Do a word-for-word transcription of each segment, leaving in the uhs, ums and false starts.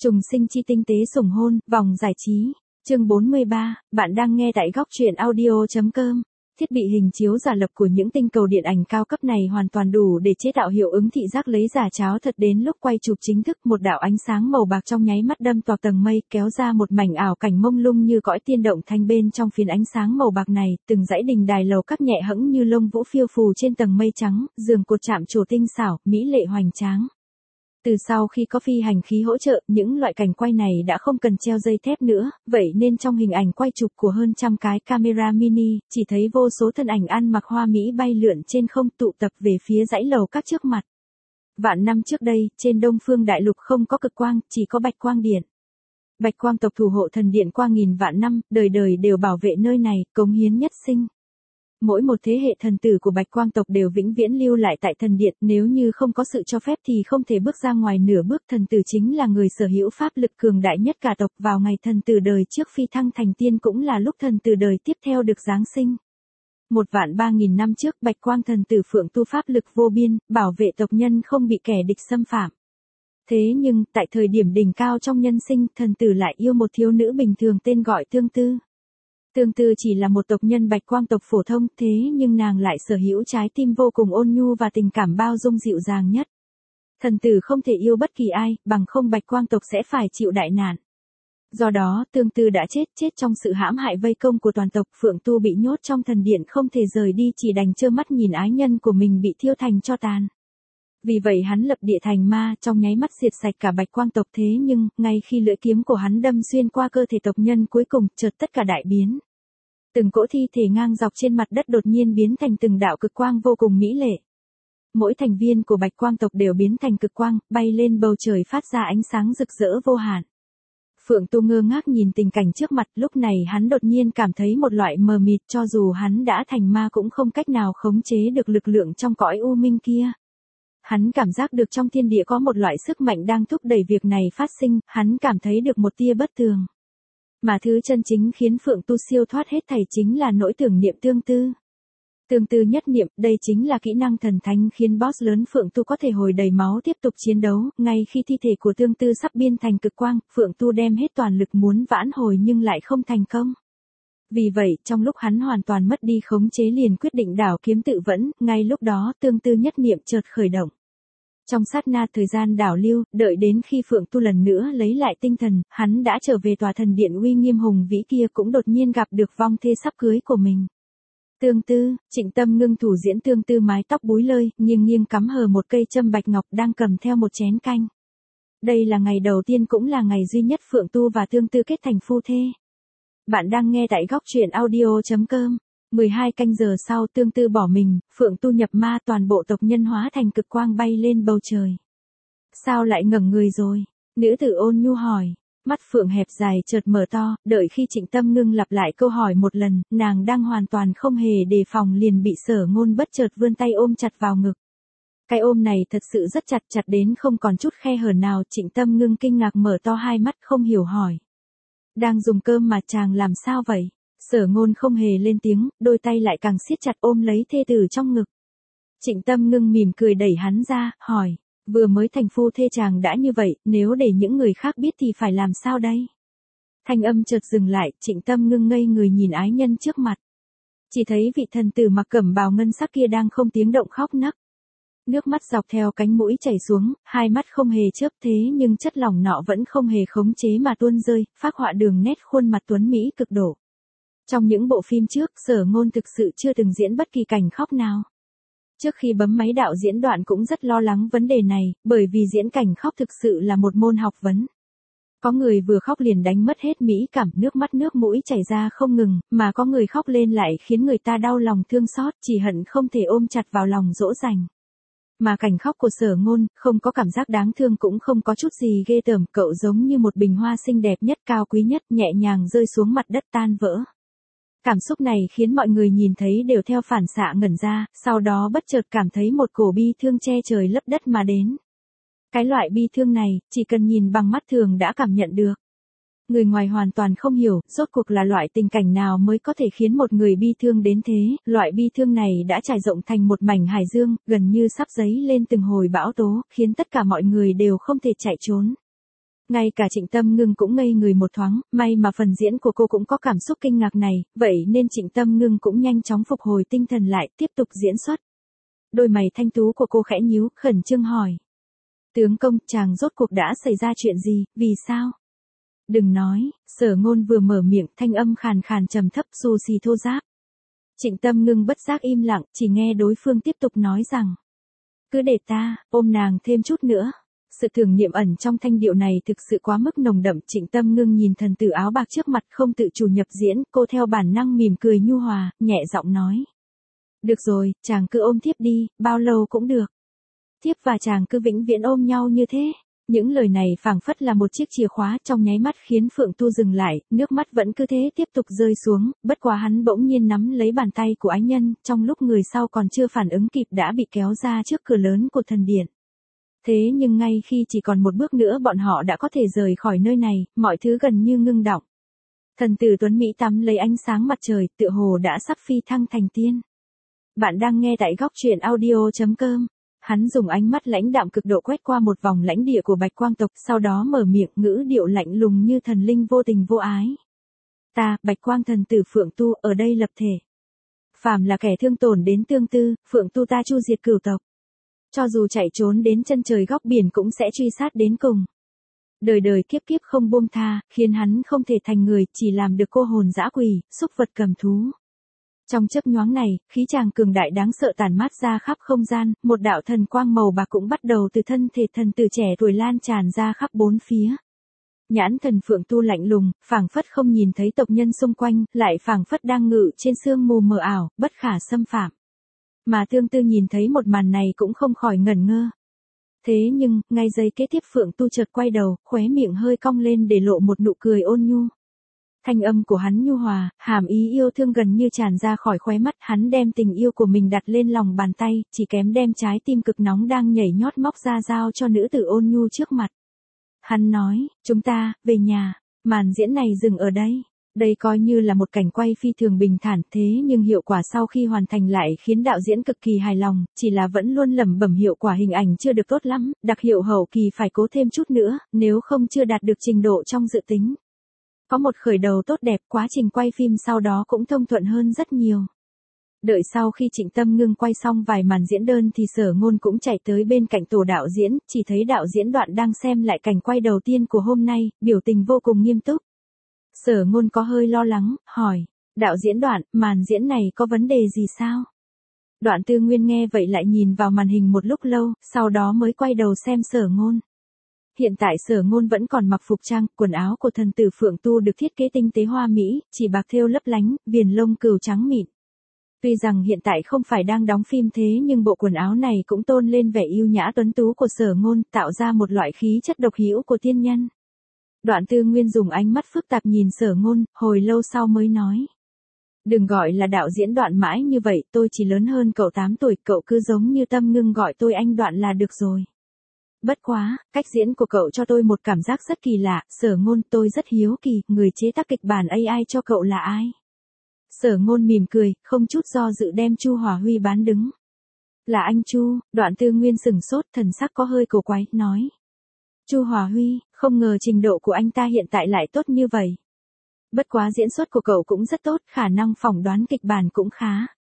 Trùng sinh chi tinh tế sủng hôn, vòng giải trí. Chương bốn mươi ba, bạn đang nghe tại góc truyện audio.com. Thiết bị hình chiếu giả lập của những tinh cầu điện ảnh cao cấp này hoàn toàn đủ để chế tạo hiệu ứng thị giác lấy giả cháo thật. Đến lúc quay chụp chính thức, một đạo ánh sáng màu bạc trong nháy mắt đâm toạc tầng mây, kéo ra một mảnh ảo cảnh mông lung như cõi tiên động thanh. Bên trong phiến ánh sáng màu bạc này, từng dãy đình đài lầu các nhẹ hẫng như lông vũ phiêu phù trên tầng mây trắng, giường cột chạm trổ tinh xảo, mỹ lệ hoành tráng. Từ sau khi có phi hành khí hỗ trợ, những loại cảnh quay này đã không cần treo dây thép nữa, vậy nên trong hình ảnh quay chụp của hơn trăm cái camera mini, chỉ thấy vô số thân ảnh ăn mặc hoa mỹ bay lượn trên không tụ tập về phía dãy lầu các trước mặt. Vạn năm trước đây, trên Đông Phương Đại Lục không có cực quang, chỉ có bạch quang điện. Bạch quang tộc thủ hộ thần điện qua nghìn vạn năm, đời đời đều bảo vệ nơi này, cống hiến nhất sinh. Mỗi một thế hệ thần tử của Bạch Quang tộc đều vĩnh viễn lưu lại tại thần điện, nếu như không có sự cho phép thì không thể bước ra ngoài nửa bước. Thần tử chính là người sở hữu pháp lực cường đại nhất cả tộc. Vào ngày thần tử đời trước phi thăng thành tiên cũng là lúc thần tử đời tiếp theo được giáng sinh. Một vạn ba nghìn năm trước, Bạch Quang thần tử phượng tu pháp lực vô biên, bảo vệ tộc nhân không bị kẻ địch xâm phạm. Thế nhưng, tại thời điểm đỉnh cao trong nhân sinh, thần tử lại yêu một thiếu nữ bình thường tên gọi Tương Tư. Tương Tư chỉ là một tộc nhân Bạch Quang tộc phổ thông, thế nhưng nàng lại sở hữu trái tim vô cùng ôn nhu và tình cảm bao dung dịu dàng nhất. Thần tử không thể yêu bất kỳ ai, bằng không Bạch Quang tộc sẽ phải chịu đại nạn. Do đó, Tương Tư đã chết, chết trong sự hãm hại vây công của toàn tộc. Phượng Tu bị nhốt trong thần điện không thể rời đi, chỉ đành trơ mắt nhìn ái nhân của mình bị thiêu thành tro tàn. Vì vậy hắn lập địa thành ma, trong nháy mắt diệt sạch cả Bạch Quang tộc. Thế nhưng, ngay khi lưỡi kiếm của hắn đâm xuyên qua cơ thể tộc nhân cuối cùng, chợt tất cả đại biến. Từng cỗ thi thể ngang dọc trên mặt đất đột nhiên biến thành từng đạo cực quang vô cùng mỹ lệ. Mỗi thành viên của Bạch Quang tộc đều biến thành cực quang, bay lên bầu trời phát ra ánh sáng rực rỡ vô hạn. Phượng Tu ngơ ngác nhìn tình cảnh trước mặt, lúc này hắn đột nhiên cảm thấy một loại mờ mịt, cho dù hắn đã thành ma cũng không cách nào khống chế được lực lượng trong cõi u minh kia. Hắn cảm giác được trong thiên địa có một loại sức mạnh đang thúc đẩy việc này phát sinh, hắn cảm thấy được một tia bất tường. Mà thứ chân chính khiến Phượng Tu siêu thoát hết thảy chính là nỗi tưởng niệm Tương Tư. Tương Tư nhất niệm, đây chính là kỹ năng thần thánh khiến boss lớn Phượng Tu có thể hồi đầy máu tiếp tục chiến đấu. Ngay khi thi thể của Tương Tư sắp biến thành cực quang, Phượng Tu đem hết toàn lực muốn vãn hồi nhưng lại không thành công. Vì vậy, trong lúc hắn hoàn toàn mất đi khống chế liền quyết định đảo kiếm tự vẫn, ngay lúc đó Tương Tư nhất niệm chợt khởi động. Trong sát na thời gian đảo lưu, đợi đến khi Phượng Tu lần nữa lấy lại tinh thần, hắn đã trở về tòa thần điện uy nghiêm hùng vĩ kia, cũng đột nhiên gặp được vong thê sắp cưới của mình. Tương Tư, Trịnh Tâm ngưng thủ diễn Tương Tư mái tóc búi lơi, nghiêng nghiêng cắm hờ một cây châm bạch ngọc đang cầm theo một chén canh. Đây là ngày đầu tiên cũng là ngày duy nhất Phượng Tu và Tương Tư kết thành phu thê. Bạn đang nghe tại góc truyện audio.com. mười hai canh giờ sau, Tương Tư bỏ mình, Phượng Tu nhập ma, toàn bộ tộc nhân hóa thành cực quang bay lên bầu trời. Sao lại ngẩng người rồi? Nữ tử ôn nhu hỏi. Mắt Phượng hẹp dài chợt mở to, đợi khi Trịnh Tâm ngưng lặp lại câu hỏi một lần, nàng đang hoàn toàn không hề đề phòng liền bị Sở Ngôn bất chợt vươn tay ôm chặt vào ngực. Cái ôm này thật sự rất chặt, chặt đến không còn chút khe hở nào. Trịnh Tâm ngưng kinh ngạc mở to hai mắt không hiểu hỏi. Đang dùng cơm mà chàng làm sao vậy? Sở Ngôn không hề lên tiếng, đôi tay lại càng siết chặt ôm lấy thê tử trong ngực. Trịnh Tâm ngưng mỉm cười đẩy hắn ra, hỏi, vừa mới thành phu thê chàng đã như vậy, nếu để những người khác biết thì phải làm sao đây? Thanh âm chợt dừng lại, Trịnh Tâm ngưng ngây người nhìn ái nhân trước mặt. Chỉ thấy vị thần tử mặc cẩm bào ngân sắc kia đang không tiếng động khóc nấc. Nước mắt dọc theo cánh mũi chảy xuống, hai mắt không hề chớp, thế nhưng chất lỏng nọ vẫn không hề khống chế mà tuôn rơi, phác họa đường nét khuôn mặt tuấn mỹ cực độ. Trong những bộ phim trước, Sở Ngôn thực sự chưa từng diễn bất kỳ cảnh khóc nào. Trước khi bấm máy đạo diễn đoạn cũng rất lo lắng vấn đề này, bởi vì diễn cảnh khóc thực sự là một môn học vấn. Có người vừa khóc liền đánh mất hết mỹ cảm, nước mắt nước mũi chảy ra không ngừng, mà có người khóc lên lại khiến người ta đau lòng thương xót, chỉ hận không thể ôm chặt vào lòng dỗ dành. Mà cảnh khóc của Sở Ngôn, không có cảm giác đáng thương cũng không có chút gì ghê tởm, cậu giống như một bình hoa xinh đẹp nhất, cao quý nhất, nhẹ nhàng rơi xuống mặt đất tan vỡ. Cảm xúc này khiến mọi người nhìn thấy đều theo phản xạ ngẩn ra, sau đó bất chợt cảm thấy một cổ bi thương che trời lấp đất mà đến. Cái loại bi thương này, chỉ cần nhìn bằng mắt thường đã cảm nhận được. Người ngoài hoàn toàn không hiểu, rốt cuộc là loại tình cảnh nào mới có thể khiến một người bi thương đến thế, loại bi thương này đã trải rộng thành một mảnh hải dương, gần như sắp dấy lên từng hồi bão tố, khiến tất cả mọi người đều không thể chạy trốn. Ngay cả Trịnh Tâm Ngưng cũng ngây người một thoáng, may mà phần diễn của cô cũng có cảm xúc kinh ngạc này, vậy nên Trịnh Tâm Ngưng cũng nhanh chóng phục hồi tinh thần lại, tiếp tục diễn xuất. Đôi mày thanh tú của cô khẽ nhíu, khẩn trương hỏi. Tướng công, chàng rốt cuộc đã xảy ra chuyện gì, vì sao? Đừng nói, Sở Ngôn vừa mở miệng, thanh âm khàn khàn trầm thấp xù xì thô ráp. Trịnh Tâm Ngưng bất giác im lặng, chỉ nghe đối phương tiếp tục nói rằng. Cứ để ta, ôm nàng thêm chút nữa. Sự tưởng niệm ẩn trong thanh điệu này thực sự quá mức nồng đậm. Trịnh Tâm Ngưng nhìn thần tử áo bạc trước mặt không tự chủ nhập diễn, cô theo bản năng mỉm cười nhu hòa, nhẹ giọng nói. Được rồi, chàng cứ ôm thiếp đi, bao lâu cũng được. Thiếp và chàng cứ vĩnh viễn ôm nhau như thế. Những lời này phảng phất là một chiếc chìa khóa trong nháy mắt khiến Phượng Tu dừng lại, nước mắt vẫn cứ thế tiếp tục rơi xuống, bất quá hắn bỗng nhiên nắm lấy bàn tay của ái nhân, trong lúc người sau còn chưa phản ứng kịp đã bị kéo ra trước cửa lớn của thần điện. Thế nhưng ngay khi chỉ còn một bước nữa bọn họ đã có thể rời khỏi nơi này, mọi thứ gần như ngưng đọng. Thần tử Tuấn Mỹ tắm lấy ánh sáng mặt trời, tựa hồ đã sắp phi thăng thành tiên. Bạn đang nghe tại góc truyện audio chấm com. Hắn dùng ánh mắt lãnh đạm cực độ quét qua một vòng lãnh địa của Bạch Quang tộc, sau đó mở miệng ngữ điệu lạnh lùng như thần linh vô tình vô ái. Ta, Bạch Quang thần tử Phượng Tu, ở đây lập thể. Phàm là kẻ thương tổn đến tương tư, Phượng Tu ta chu diệt cửu tộc. Cho dù chạy trốn đến chân trời góc biển cũng sẽ truy sát đến cùng. Đời đời kiếp kiếp không buông tha, khiến hắn không thể thành người, chỉ làm được cô hồn dã quỷ, xúc vật cầm thú. Trong chớp nhoáng này, khí chàng cường đại đáng sợ tản mát ra khắp không gian, một đạo thần quang màu bạc cũng bắt đầu từ thân thể thần tử trẻ tuổi lan tràn ra khắp bốn phía. Nhãn thần Phượng Tu lạnh lùng, phảng phất không nhìn thấy tộc nhân xung quanh, lại phảng phất đang ngự trên sương mù mờ ảo, bất khả xâm phạm. Mà Tương Tư nhìn thấy một màn này cũng không khỏi ngẩn ngơ. Thế nhưng, ngay giây kế tiếp Phượng Tu chợt quay đầu, khóe miệng hơi cong lên để lộ một nụ cười ôn nhu. Thanh âm của hắn nhu hòa, hàm ý yêu thương gần như tràn ra khỏi khóe mắt, hắn đem tình yêu của mình đặt lên lòng bàn tay, chỉ kém đem trái tim cực nóng đang nhảy nhót móc ra giao cho nữ tử ôn nhu trước mặt. Hắn nói, chúng ta, về nhà, màn diễn này dừng ở đây. Đây coi như là một cảnh quay phi thường bình thản, thế nhưng hiệu quả sau khi hoàn thành lại khiến đạo diễn cực kỳ hài lòng, chỉ là vẫn luôn lẩm bẩm hiệu quả hình ảnh chưa được tốt lắm, đặc hiệu hậu kỳ phải cố thêm chút nữa, nếu không chưa đạt được trình độ trong dự tính. Có một khởi đầu tốt đẹp, quá trình quay phim sau đó cũng thông thuận hơn rất nhiều. Đợi sau khi Trịnh Tâm Ngưng quay xong vài màn diễn đơn thì Sở Ngôn cũng chạy tới bên cạnh tổ đạo diễn, chỉ thấy đạo diễn Đoạn đang xem lại cảnh quay đầu tiên của hôm nay, biểu tình vô cùng nghiêm túc. Sở Ngôn có hơi lo lắng, hỏi, đạo diễn Đoạn, màn diễn này có vấn đề gì sao? Đoạn Tư Nguyên nghe vậy lại nhìn vào màn hình một lúc lâu, sau đó mới quay đầu xem Sở Ngôn. Hiện tại Sở Ngôn vẫn còn mặc phục trang, quần áo của thần tử Phượng Tu được thiết kế tinh tế hoa mỹ, chỉ bạc thêu lấp lánh, viền lông cừu trắng mịn. Tuy rằng hiện tại không phải đang đóng phim thế nhưng bộ quần áo này cũng tôn lên vẻ yêu nhã tuấn tú của Sở Ngôn, tạo ra một loại khí chất độc hữu của tiên nhân. Đoạn Tư Nguyên dùng ánh mắt phức tạp nhìn Sở Ngôn, hồi lâu sau mới nói. Đừng gọi là đạo diễn Đoạn mãi như vậy, tôi chỉ lớn hơn cậu tám tuổi, cậu cứ giống như Tâm Ngưng gọi tôi anh Đoạn là được rồi. Bất quá, cách diễn của cậu cho tôi một cảm giác rất kỳ lạ, Sở Ngôn, tôi rất hiếu kỳ, người chế tác kịch bản a i cho cậu là ai? Sở Ngôn mỉm cười, không chút do dự đem Chu Hòa Huy bán đứng. Là anh Chu, Đoạn Tư Nguyên sửng sốt, thần sắc có hơi cổ quái, nói. Chu Hòa Huy, không ngờ trình độ của anh ta hiện tại lại tốt như vậy. Bất quá diễn xuất của cậu cũng rất tốt, khả năng phỏng đoán kịch bản cũng khá.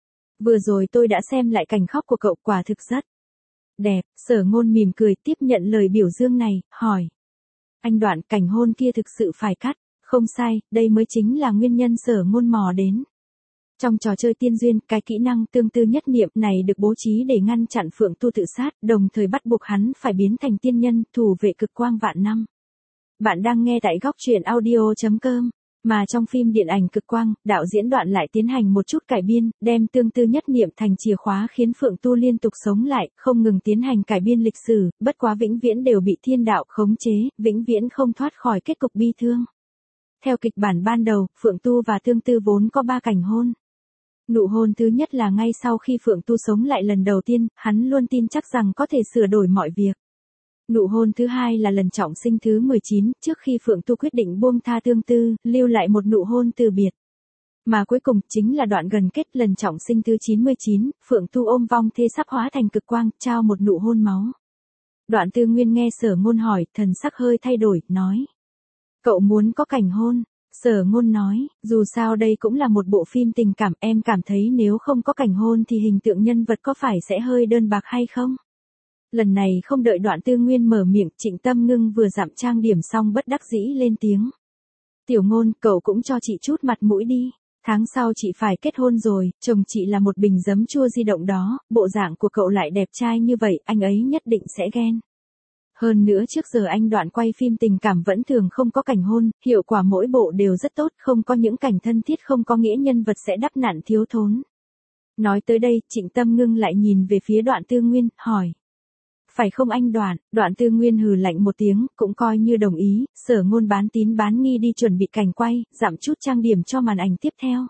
Vừa rồi tôi đã xem lại cảnh khóc của cậu, quả thực rất đẹp. Sở Ngôn mỉm cười tiếp nhận lời biểu dương này, hỏi. Anh Đoạn, cảnh hôn kia thực sự phải cắt. Không sai, đây mới chính là nguyên nhân Sở Ngôn mò đến. Trong trò chơi tiên duyên, cái kỹ năng tương tư nhất niệm này được bố trí để ngăn chặn Phượng Tu tự sát, đồng thời bắt buộc hắn phải biến thành tiên nhân, thủ vệ cực quang vạn năm. Bạn đang nghe tại góc truyện audio chấm com. Mà trong phim điện ảnh Cực Quang, đạo diễn Đoạn lại tiến hành một chút cải biên, đem tương tư nhất niệm thành chìa khóa khiến Phượng Tu liên tục sống lại, không ngừng tiến hành cải biên lịch sử, bất quá vĩnh viễn đều bị thiên đạo khống chế, vĩnh viễn không thoát khỏi kết cục bi thương. Theo kịch bản ban đầu, Phượng Tu và Tương Tư vốn có ba cảnh hôn. Nụ hôn thứ nhất là ngay sau khi Phượng Tu sống lại lần đầu tiên, hắn luôn tin chắc rằng có thể sửa đổi mọi việc. Nụ hôn thứ hai là lần trọng sinh thứ mười chín, trước khi Phượng Tu quyết định buông tha Tương Tư, lưu lại một nụ hôn từ biệt. Mà cuối cùng chính là đoạn gần kết lần trọng sinh thứ chín mươi chín, Phượng Tu ôm vong thê sắp hóa thành cực quang, trao một nụ hôn máu. Đoạn Tư Nguyên nghe Sở Ngôn hỏi, thần sắc hơi thay đổi, nói. Cậu muốn có cảnh hôn? Sở Ngôn nói, dù sao đây cũng là một bộ phim tình cảm, em cảm thấy nếu không có cảnh hôn thì hình tượng nhân vật có phải sẽ hơi đơn bạc hay không? Lần này không đợi Đoạn Tư Nguyên mở miệng, Trịnh Tâm Ngưng vừa dặm trang điểm xong bất đắc dĩ lên tiếng. Tiểu Ngôn, cậu cũng cho chị chút mặt mũi đi. Tháng sau chị phải kết hôn rồi, chồng chị là một bình giấm chua di động đó, bộ dạng của cậu lại đẹp trai như vậy, anh ấy nhất định sẽ ghen. Hơn nữa trước giờ anh Đoạn quay phim tình cảm vẫn thường không có cảnh hôn, hiệu quả mỗi bộ đều rất tốt, không có những cảnh thân thiết không có nghĩa nhân vật sẽ đắp nặn thiếu thốn. Nói tới đây, Trịnh Tâm Ngưng lại nhìn về phía Đoạn Tư Nguyên, hỏi. Phải không anh Đoạn? Đoạn Tư Nguyên hừ lạnh một tiếng, cũng coi như đồng ý, Sở Ngôn bán tín bán nghi đi chuẩn bị cảnh quay, dặm chút trang điểm cho màn ảnh tiếp theo.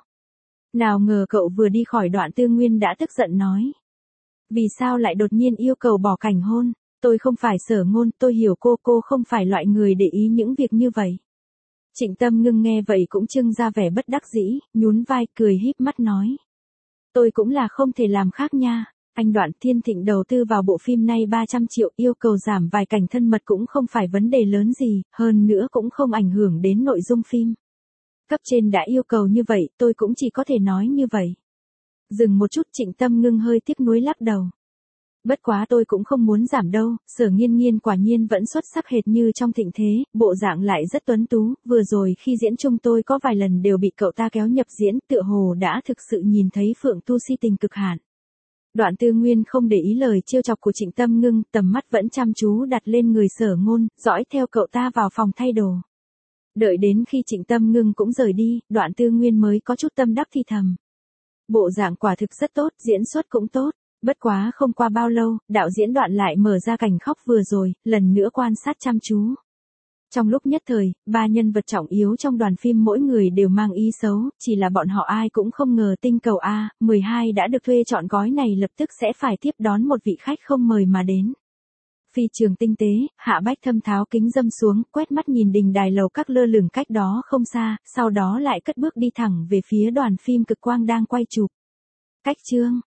Nào ngờ cậu vừa đi khỏi Đoạn Tư Nguyên đã tức giận nói. Vì sao lại đột nhiên yêu cầu bỏ cảnh hôn? Tôi không phải Sở Ngôn, tôi hiểu cô, cô không phải loại người để ý những việc như vậy. Trịnh Tâm Ngưng nghe vậy cũng trưng ra vẻ bất đắc dĩ, nhún vai cười híp mắt nói. Tôi cũng là không thể làm khác nha. Anh Đoạn, Thiên Thịnh đầu tư vào bộ phim này ba trăm triệu, yêu cầu giảm vài cảnh thân mật cũng không phải vấn đề lớn gì, hơn nữa cũng không ảnh hưởng đến nội dung phim. Cấp trên đã yêu cầu như vậy, tôi cũng chỉ có thể nói như vậy. Dừng một chút, Trịnh Tâm Ngưng hơi tiếc nuối lắc đầu. Bất quá tôi cũng không muốn giảm đâu, Sở Nghiên Nghiên quả nhiên vẫn xuất sắc hệt như trong Thịnh Thế, bộ dạng lại rất tuấn tú, vừa rồi khi diễn chung tôi có vài lần đều bị cậu ta kéo nhập diễn, tựa hồ đã thực sự nhìn thấy Phượng Tu si tình cực hạn. Đoạn Tư Nguyên không để ý lời trêu chọc của Trịnh Tâm Ngưng, tầm mắt vẫn chăm chú đặt lên người Sở Ngôn, dõi theo cậu ta vào phòng thay đồ. Đợi đến khi Trịnh Tâm Ngưng cũng rời đi, Đoạn Tư Nguyên mới có chút tâm đắc thì thầm. Bộ dạng quả thực rất tốt, diễn xuất cũng tốt. Bất quá không qua bao lâu, đạo diễn Đoạn lại mở ra cảnh khóc vừa rồi, lần nữa quan sát chăm chú. Trong lúc nhất thời, ba nhân vật trọng yếu trong đoàn phim mỗi người đều mang ý xấu, chỉ là bọn họ ai cũng không ngờ tinh cầu A mười hai đã được thuê chọn gói này lập tức sẽ phải tiếp đón một vị khách không mời mà đến. Phi trường tinh tế, Hạ Bách Thâm tháo kính dâm xuống, quét mắt nhìn đình đài lầu các lơ lửng cách đó không xa, sau đó lại cất bước đi thẳng về phía đoàn phim cực quang đang quay chụp. Cách chương